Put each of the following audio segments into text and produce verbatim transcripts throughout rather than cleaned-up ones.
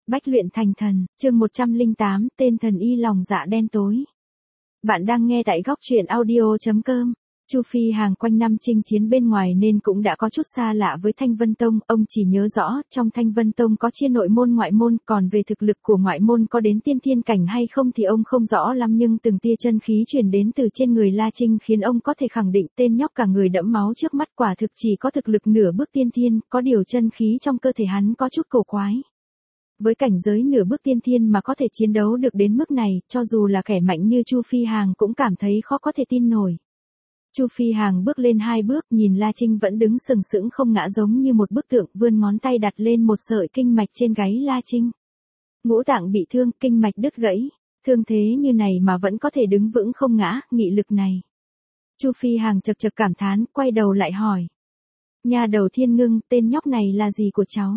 Bách luyện thành thần, chương một trăm lẻ tám, tên thần y lòng dạ đen tối. Bạn đang nghe tại góc truyện audio chấm com. Chu Phi Hàng quanh năm chinh chiến bên ngoài nên cũng đã có chút xa lạ với Thanh Vân Tông, ông chỉ nhớ rõ, trong Thanh Vân Tông có chia nội môn ngoại môn, còn về thực lực của ngoại môn có đến tiên thiên cảnh hay không thì ông không rõ lắm, nhưng từng tia chân khí truyền đến từ trên người La Trinh khiến ông có thể khẳng định tên nhóc cả người đẫm máu trước mắt quả thực chỉ có thực lực nửa bước tiên thiên, có điều chân khí trong cơ thể hắn có chút cổ quái. Với cảnh giới nửa bước tiên thiên mà có thể chiến đấu được đến mức này, cho dù là kẻ mạnh như Chu Phi Hàng cũng cảm thấy khó có thể tin nổi. Chu Phi Hàng bước lên hai bước, nhìn La Trinh vẫn đứng sừng sững không ngã giống như một bức tượng, vươn ngón tay đặt lên một sợi kinh mạch trên gáy La Trinh. Ngũ tạng bị thương, kinh mạch đứt gãy, thương thế như này mà vẫn có thể đứng vững không ngã, nghị lực này. Chu Phi Hàng chật chật cảm thán, quay đầu lại hỏi. Nhà đầu Thiên Ngưng, tên nhóc này là gì của cháu?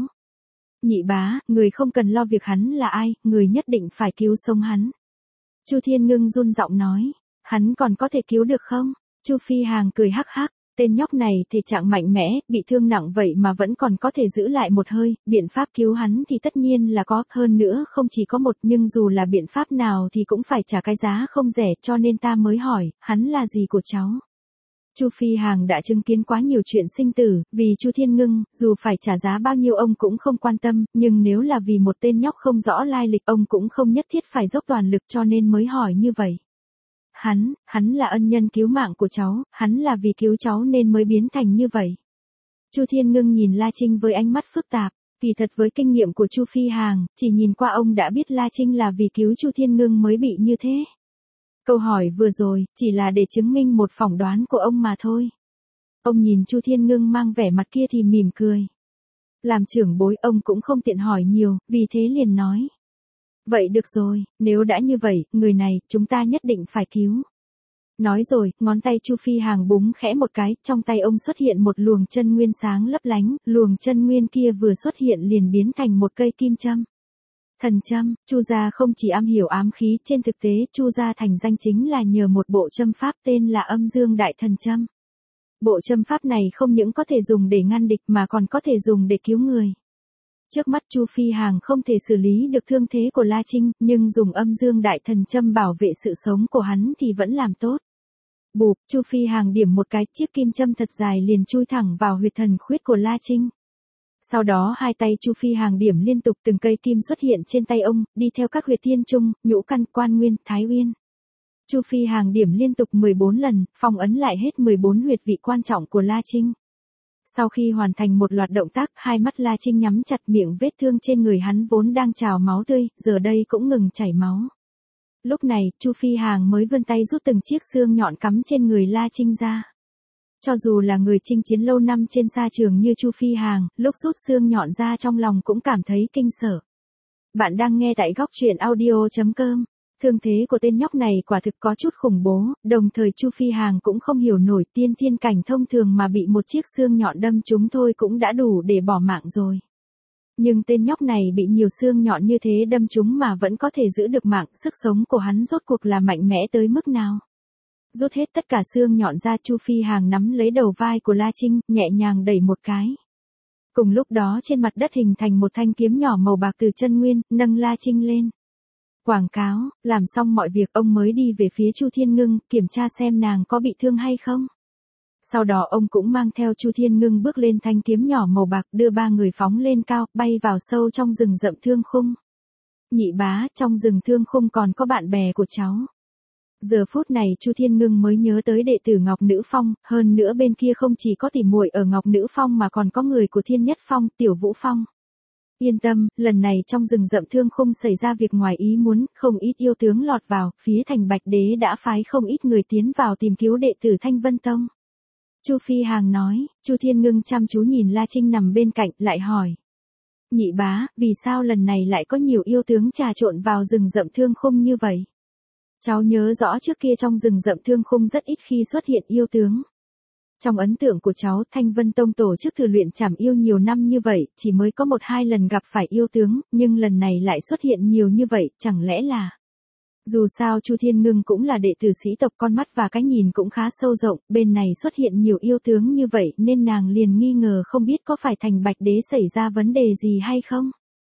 Nhị bá, người không cần lo việc hắn là ai, người nhất định phải cứu sống hắn. Chu Thiên Ngưng run giọng nói, hắn còn có thể cứu được không? Chu Phi Hàng cười hắc hắc, tên nhóc này thể trạng mạnh mẽ, bị thương nặng vậy mà vẫn còn có thể giữ lại một hơi, biện pháp cứu hắn thì tất nhiên là có, hơn nữa không chỉ có một, nhưng dù là biện pháp nào thì cũng phải trả cái giá không rẻ, cho nên ta mới hỏi, hắn là gì của cháu? Chu Phi Hàng đã chứng kiến quá nhiều chuyện sinh tử, vì Chu Thiên Ngưng, dù phải trả giá bao nhiêu ông cũng không quan tâm, nhưng nếu là vì một tên nhóc không rõ lai lịch ông cũng không nhất thiết phải dốc toàn lực, cho nên mới hỏi như vậy. Hắn, hắn là ân nhân cứu mạng của cháu, hắn là vì cứu cháu nên mới biến thành như vậy. Chu Thiên Ngưng nhìn La Trinh với ánh mắt phức tạp, kỳ thật với kinh nghiệm của Chu Phi Hàng, chỉ nhìn qua ông đã biết La Trinh là vì cứu Chu Thiên Ngưng mới bị như thế. Câu hỏi vừa rồi, chỉ là để chứng minh một phỏng đoán của ông mà thôi. Ông nhìn Chu Thiên Ngưng mang vẻ mặt kia thì mỉm cười. Làm trưởng bối ông cũng không tiện hỏi nhiều, vì thế liền nói. Vậy được rồi, nếu đã như vậy, người này, chúng ta nhất định phải cứu. Nói rồi, ngón tay Chu Phi Hàng búng khẽ một cái, trong tay ông xuất hiện một luồng chân nguyên sáng lấp lánh, luồng chân nguyên kia vừa xuất hiện liền biến thành một cây kim châm. Thần châm, Chu gia không chỉ am hiểu ám khí, trên thực tế, Chu gia thành danh chính là nhờ một bộ châm pháp tên là Âm Dương Đại Thần Châm. Bộ châm pháp này không những có thể dùng để ngăn địch mà còn có thể dùng để cứu người. Trước mắt Chu Phi Hàng không thể xử lý được thương thế của La Trinh, nhưng dùng Âm Dương Đại Thần Châm bảo vệ sự sống của hắn thì vẫn làm tốt. Bụp, Chu Phi Hàng điểm một cái, chiếc kim châm thật dài liền chui thẳng vào huyệt thần khuyết của La Trinh. Sau đó hai tay Chu Phi Hàng điểm liên tục, từng cây kim xuất hiện trên tay ông, đi theo các huyệt thiên trung, nhũ căn, quan nguyên, thái uyên. Chu Phi Hàng điểm liên tục mười bốn lần, phong ấn lại hết mười bốn huyệt vị quan trọng của La Trinh. Sau khi hoàn thành một loạt động tác, hai mắt La Trinh nhắm chặt, miệng vết thương trên người hắn vốn đang trào máu tươi, giờ đây cũng ngừng chảy máu. Lúc này, Chu Phi Hàng mới vươn tay rút từng chiếc xương nhọn cắm trên người La Trinh ra. Cho dù là người chinh chiến lâu năm trên sa trường như Chu Phi Hàng, lúc rút xương nhọn ra trong lòng cũng cảm thấy kinh sợ. Bạn đang nghe tại góc truyện audio chấm com. Thương thế của tên nhóc này quả thực có chút khủng bố, đồng thời Chu Phi Hàng cũng không hiểu nổi, tiên thiên cảnh thông thường mà bị một chiếc xương nhọn đâm trúng thôi cũng đã đủ để bỏ mạng rồi. Nhưng tên nhóc này bị nhiều xương nhọn như thế đâm trúng mà vẫn có thể giữ được mạng, sức sống của hắn rốt cuộc là mạnh mẽ tới mức nào? Rút hết tất cả xương nhọn ra, Chu Phi Hàng nắm lấy đầu vai của La Trinh, nhẹ nhàng đẩy một cái. Cùng lúc đó trên mặt đất hình thành một thanh kiếm nhỏ màu bạc từ chân nguyên, nâng La Trinh lên. Quảng cáo, làm xong mọi việc ông mới đi về phía Chu Thiên Ngưng, kiểm tra xem nàng có bị thương hay không. Sau đó ông cũng mang theo Chu Thiên Ngưng bước lên thanh kiếm nhỏ màu bạc, đưa ba người phóng lên cao, bay vào sâu trong rừng rậm Thương Khung. Nhị bá, trong rừng Thương Khung còn có bạn bè của cháu. Giờ phút này Chu Thiên Ngưng mới nhớ tới đệ tử Ngọc Nữ Phong, hơn nữa bên kia không chỉ có tỉ muội ở Ngọc Nữ Phong mà còn có người của Thiên Nhất Phong, Tiểu Vũ Phong. Yên tâm, lần này trong rừng rậm Thương Khung xảy ra việc ngoài ý muốn, không ít yêu tướng lọt vào, phía thành Bạch Đế đã phái không ít người tiến vào tìm cứu đệ tử Thanh Vân Tông. Chu Phi Hàng nói, Chu Thiên Ngưng chăm chú nhìn La Trinh nằm bên cạnh, lại hỏi. Nhị bá, vì sao lần này lại có nhiều yêu tướng trà trộn vào rừng rậm Thương Khung như vậy? Cháu nhớ rõ trước kia trong rừng rậm Thương Khung rất ít khi xuất hiện yêu tướng. Trong ấn tượng của cháu, Thanh Vân Tông tổ chức thử luyện trảm yêu nhiều năm như vậy, chỉ mới có một hai lần gặp phải yêu tướng, nhưng lần này lại xuất hiện nhiều như vậy, chẳng lẽ là... Dù sao Chu Thiên Ngưng cũng là đệ tử sĩ tộc, con mắt và cái nhìn cũng khá sâu rộng, bên này xuất hiện nhiều yêu tướng như vậy nên nàng liền nghi ngờ không biết có phải thành Bạch Đế xảy ra vấn đề gì hay không.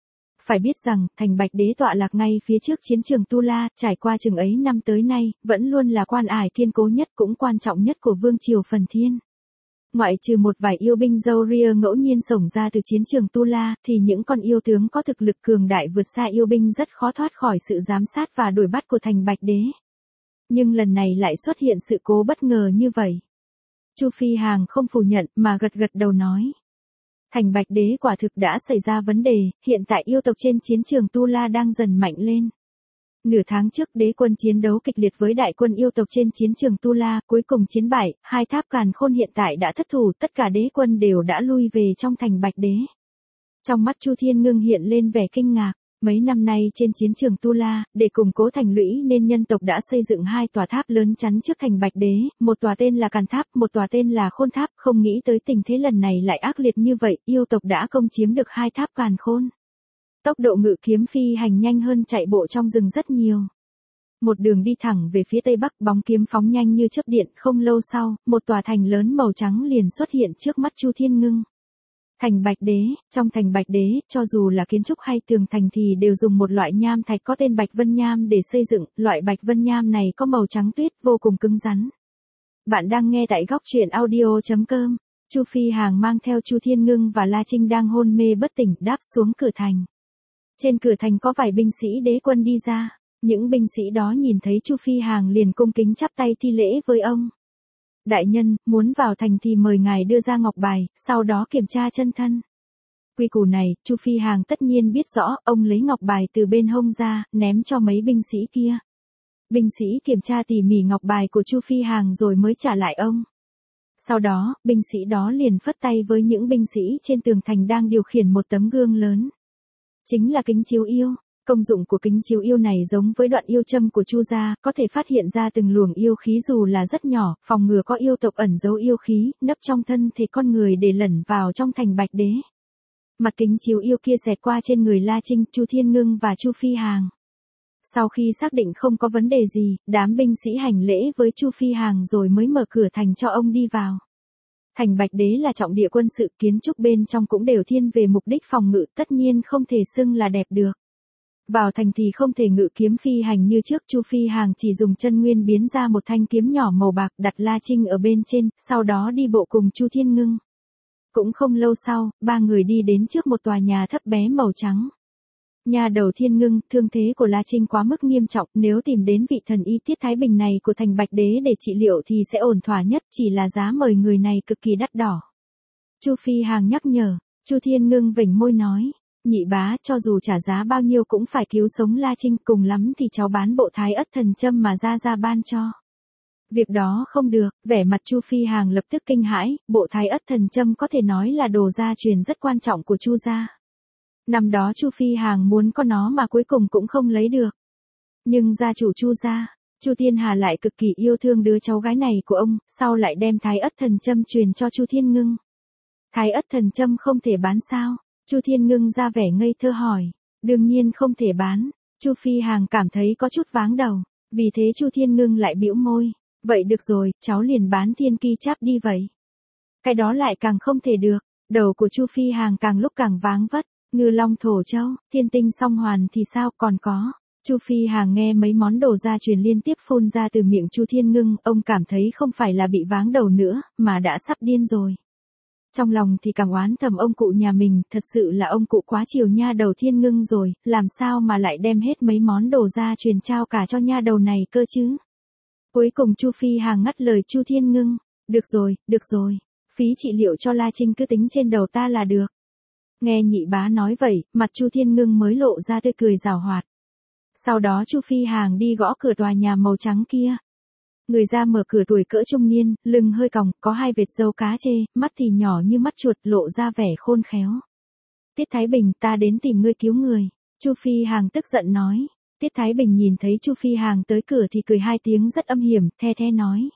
phải biết rằng, thành Bạch Đế tọa lạc ngay phía trước chiến trường Tu La, trải qua chừng ấy năm tới nay, vẫn luôn là quan ải kiên cố nhất cũng quan trọng nhất của vương triều Phần Thiên. Ngoại trừ một vài yêu binh râu ria ngẫu nhiên xổng ra từ chiến trường Tu La, thì những con yêu tướng có thực lực cường đại vượt xa yêu binh rất khó thoát khỏi sự giám sát và đuổi bắt của thành Bạch Đế. Nhưng lần này lại xuất hiện sự cố bất ngờ như vậy. Chu Phi Hằng không phủ nhận mà gật gật đầu nói. Thành Bạch Đế quả thực đã xảy ra vấn đề, hiện tại yêu tộc trên chiến trường Tu La đang dần mạnh lên. Nửa tháng trước đế quân chiến đấu kịch liệt với đại quân yêu tộc trên chiến trường Tu La, cuối cùng chiến bại, hai tháp càn khôn hiện tại đã thất thủ, tất cả đế quân đều đã lui về trong thành Bạch Đế. Trong mắt Chu Thiên Ngưng hiện lên vẻ kinh ngạc, mấy năm nay trên chiến trường Tu La, để củng cố thành lũy nên nhân tộc đã xây dựng hai tòa tháp lớn chắn trước thành Bạch Đế, một tòa tên là Càn Tháp, một tòa tên là Khôn Tháp, không nghĩ tới tình thế lần này lại ác liệt như vậy, yêu tộc đã công chiếm được hai tháp càn khôn. Tốc độ ngự kiếm phi hành nhanh hơn chạy bộ trong rừng rất nhiều. Một đường đi thẳng về phía tây bắc, bóng kiếm phóng nhanh như chớp điện, không lâu sau, một tòa thành lớn màu trắng liền xuất hiện trước mắt Chu Thiên Ngưng. Thành Bạch Đế, trong thành Bạch Đế, cho dù là kiến trúc hay tường thành thì đều dùng một loại nham thạch có tên Bạch Vân Nham để xây dựng, loại Bạch Vân Nham này có màu trắng tuyết, vô cùng cứng rắn. Bạn đang nghe tại góc truyện audio chấm com. Chu Phi Hằng mang theo Chu Thiên Ngưng và La Trinh đang hôn mê bất tỉnh, đáp xuống cửa thành. Trên cửa thành có vài binh sĩ đế quân đi ra, những binh sĩ đó nhìn thấy Chu Phi Hằng liền cung kính chắp tay thi lễ với ông. Đại nhân, muốn vào thành thì mời ngài đưa ra ngọc bài, sau đó kiểm tra chân thân. Quy củ này, Chu Phi Hằng tất nhiên biết rõ, ông lấy ngọc bài từ bên hông ra, ném cho mấy binh sĩ kia. Binh sĩ kiểm tra tỉ mỉ ngọc bài của Chu Phi Hằng rồi mới trả lại ông. Sau đó, binh sĩ đó liền phất tay với những binh sĩ trên tường thành đang điều khiển một tấm gương lớn. Chính là kính chiếu yêu. Công dụng của kính chiếu yêu này giống với đoạn yêu châm của Chu gia, có thể phát hiện ra từng luồng yêu khí dù là rất nhỏ, phòng ngừa có yêu tộc ẩn giấu yêu khí, nấp trong thân thể con người để lẩn vào trong thành Bạch Đế. Mặt kính chiếu yêu kia xẹt qua trên người La Trinh, Chu Thiên Ngưng và Chu Phi Hằng. Sau khi xác định không có vấn đề gì, đám binh sĩ hành lễ với Chu Phi Hằng rồi mới mở cửa thành cho ông đi vào. Thành Bạch Đế là trọng địa quân sự, kiến trúc bên trong cũng đều thiên về mục đích phòng ngự, tất nhiên không thể xưng là đẹp được. Vào thành thì không thể ngự kiếm phi hành như trước, Chu Phi Hằng chỉ dùng chân nguyên biến ra một thanh kiếm nhỏ màu bạc, đặt La Trinh ở bên trên, sau đó đi bộ cùng Chu Thiên Ngưng. Cũng không lâu sau, ba người đi đến trước một tòa nhà thấp bé màu trắng. Nhà đầu Thiên Ngưng, thương thế của La Trinh quá mức nghiêm trọng, nếu tìm đến vị thần y Tiết Thái Bình này của thành Bạch Đế để trị liệu thì sẽ ổn thỏa nhất, chỉ là giá mời người này cực kỳ đắt đỏ. Chu Phi Hằng nhắc nhở, Chu Thiên Ngưng vểnh môi nói. Nhị bá, cho dù trả giá bao nhiêu cũng phải cứu sống La Trinh, cùng lắm thì cháu bán bộ Thái Ất Thần Châm mà ra ra ban cho. Việc đó không được, vẻ mặt Chu Phi Hằng lập tức kinh hãi, bộ Thái Ất Thần Châm có thể nói là đồ gia truyền rất quan trọng của Chu gia. Năm đó Chu Phi Hằng muốn có nó mà cuối cùng cũng không lấy được. Nhưng gia chủ Chu gia, Chu Thiên Hà lại cực kỳ yêu thương đứa cháu gái này của ông, sau lại đem Thái Ất Thần Châm truyền cho Chu Thiên Ngưng. Thái Ất Thần Châm không thể bán sao? Chu Thiên Ngưng ra vẻ ngây thơ hỏi. Đương nhiên không thể bán. Chu Phi Hằng cảm thấy có chút váng đầu, vì thế Chu Thiên Ngưng lại bĩu môi. Vậy được rồi, cháu liền bán thiên ki cháp đi vậy. Cái đó lại càng không thể được. Đầu của Chu Phi Hằng càng lúc càng váng vất. Ngư Long Thổ Châu, Thiên Tinh Song Hoàn thì sao còn có. Chu Phi Hằng nghe mấy món đồ gia truyền liên tiếp phun ra từ miệng Chu Thiên Ngưng, ông cảm thấy không phải là bị váng đầu nữa, mà đã sắp điên rồi. Trong lòng thì càng oán thầm ông cụ nhà mình, thật sự là ông cụ quá chiều nha đầu Thiên Ngưng rồi, làm sao mà lại đem hết mấy món đồ gia truyền trao cả cho nha đầu này cơ chứ. Cuối cùng Chu Phi Hằng ngắt lời Chu Thiên Ngưng, được rồi, được rồi, phí trị liệu cho La Trinh cứ tính trên đầu ta là được. Nghe nhị bá nói vậy, mặt Chu Thiên Ngưng mới lộ ra tươi cười giảo hoạt. Sau đó Chu Phi Hằng đi gõ cửa tòa nhà màu trắng kia. Người ra mở cửa tuổi cỡ trung niên, lưng hơi còng, có hai vệt râu cá chê, mắt thì nhỏ như mắt chuột, lộ ra vẻ khôn khéo. Tiết Thái Bình, ta đến tìm ngươi cứu người. Chu Phi Hằng tức giận nói. Tiết Thái Bình nhìn thấy Chu Phi Hằng tới cửa thì cười hai tiếng rất âm hiểm, the the nói.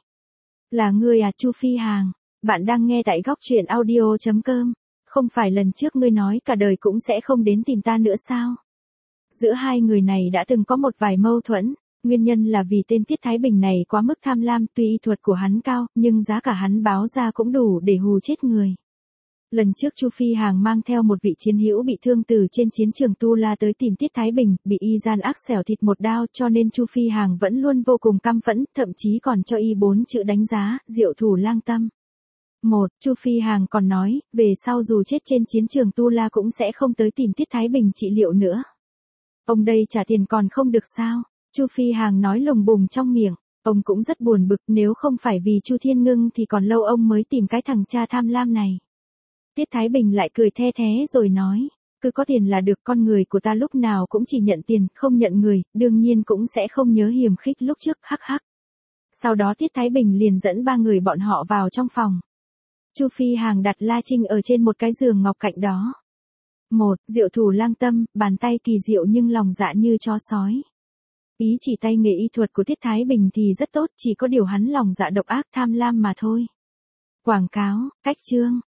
Là ngươi à Chu Phi Hằng, bạn đang nghe tại góc truyện audio chấm com. Không phải lần trước ngươi nói cả đời cũng sẽ không đến tìm ta nữa sao? Giữa hai người này đã từng có một vài mâu thuẫn, nguyên nhân là vì tên Tiết Thái Bình này quá mức tham lam, tuy y thuật của hắn cao, nhưng giá cả hắn báo ra cũng đủ để hù chết người. Lần trước Chu Phi Hằng mang theo một vị chiến hữu bị thương từ trên chiến trường Tu La tới tìm Tiết Thái Bình, bị y gian ác xẻo thịt một đao, cho nên Chu Phi Hằng vẫn luôn vô cùng căm phẫn, thậm chí còn cho y bốn chữ đánh giá, diệu thủ lang tâm. Một, Chu Phi Hằng còn nói, về sau dù chết trên chiến trường Tu La cũng sẽ không tới tìm Tiết Thái Bình trị liệu nữa. Ông đây trả tiền còn không được sao? Chu Phi Hằng nói lùng bùng trong miệng. Ông cũng rất buồn bực, nếu không phải vì Chu Thiên Ngưng thì còn lâu ông mới tìm cái thằng cha tham lam này. Tiết Thái Bình lại cười the thế rồi nói, cứ có tiền là được, con người của ta lúc nào cũng chỉ nhận tiền, không nhận người, đương nhiên cũng sẽ không nhớ hiềm khích lúc trước, hắc hắc. Sau đó Tiết Thái Bình liền dẫn ba người bọn họ vào trong phòng. Chu Phi Hằng đặt La Trinh ở trên một cái giường ngọc cạnh đó. Một, diệu thủ lang tâm, bàn tay kỳ diệu nhưng lòng dạ như chó sói. Ý chỉ tay nghề y thuật của Tiết Thái Bình thì rất tốt, chỉ có điều hắn lòng dạ độc ác tham lam mà thôi. Quảng cáo, cách chương.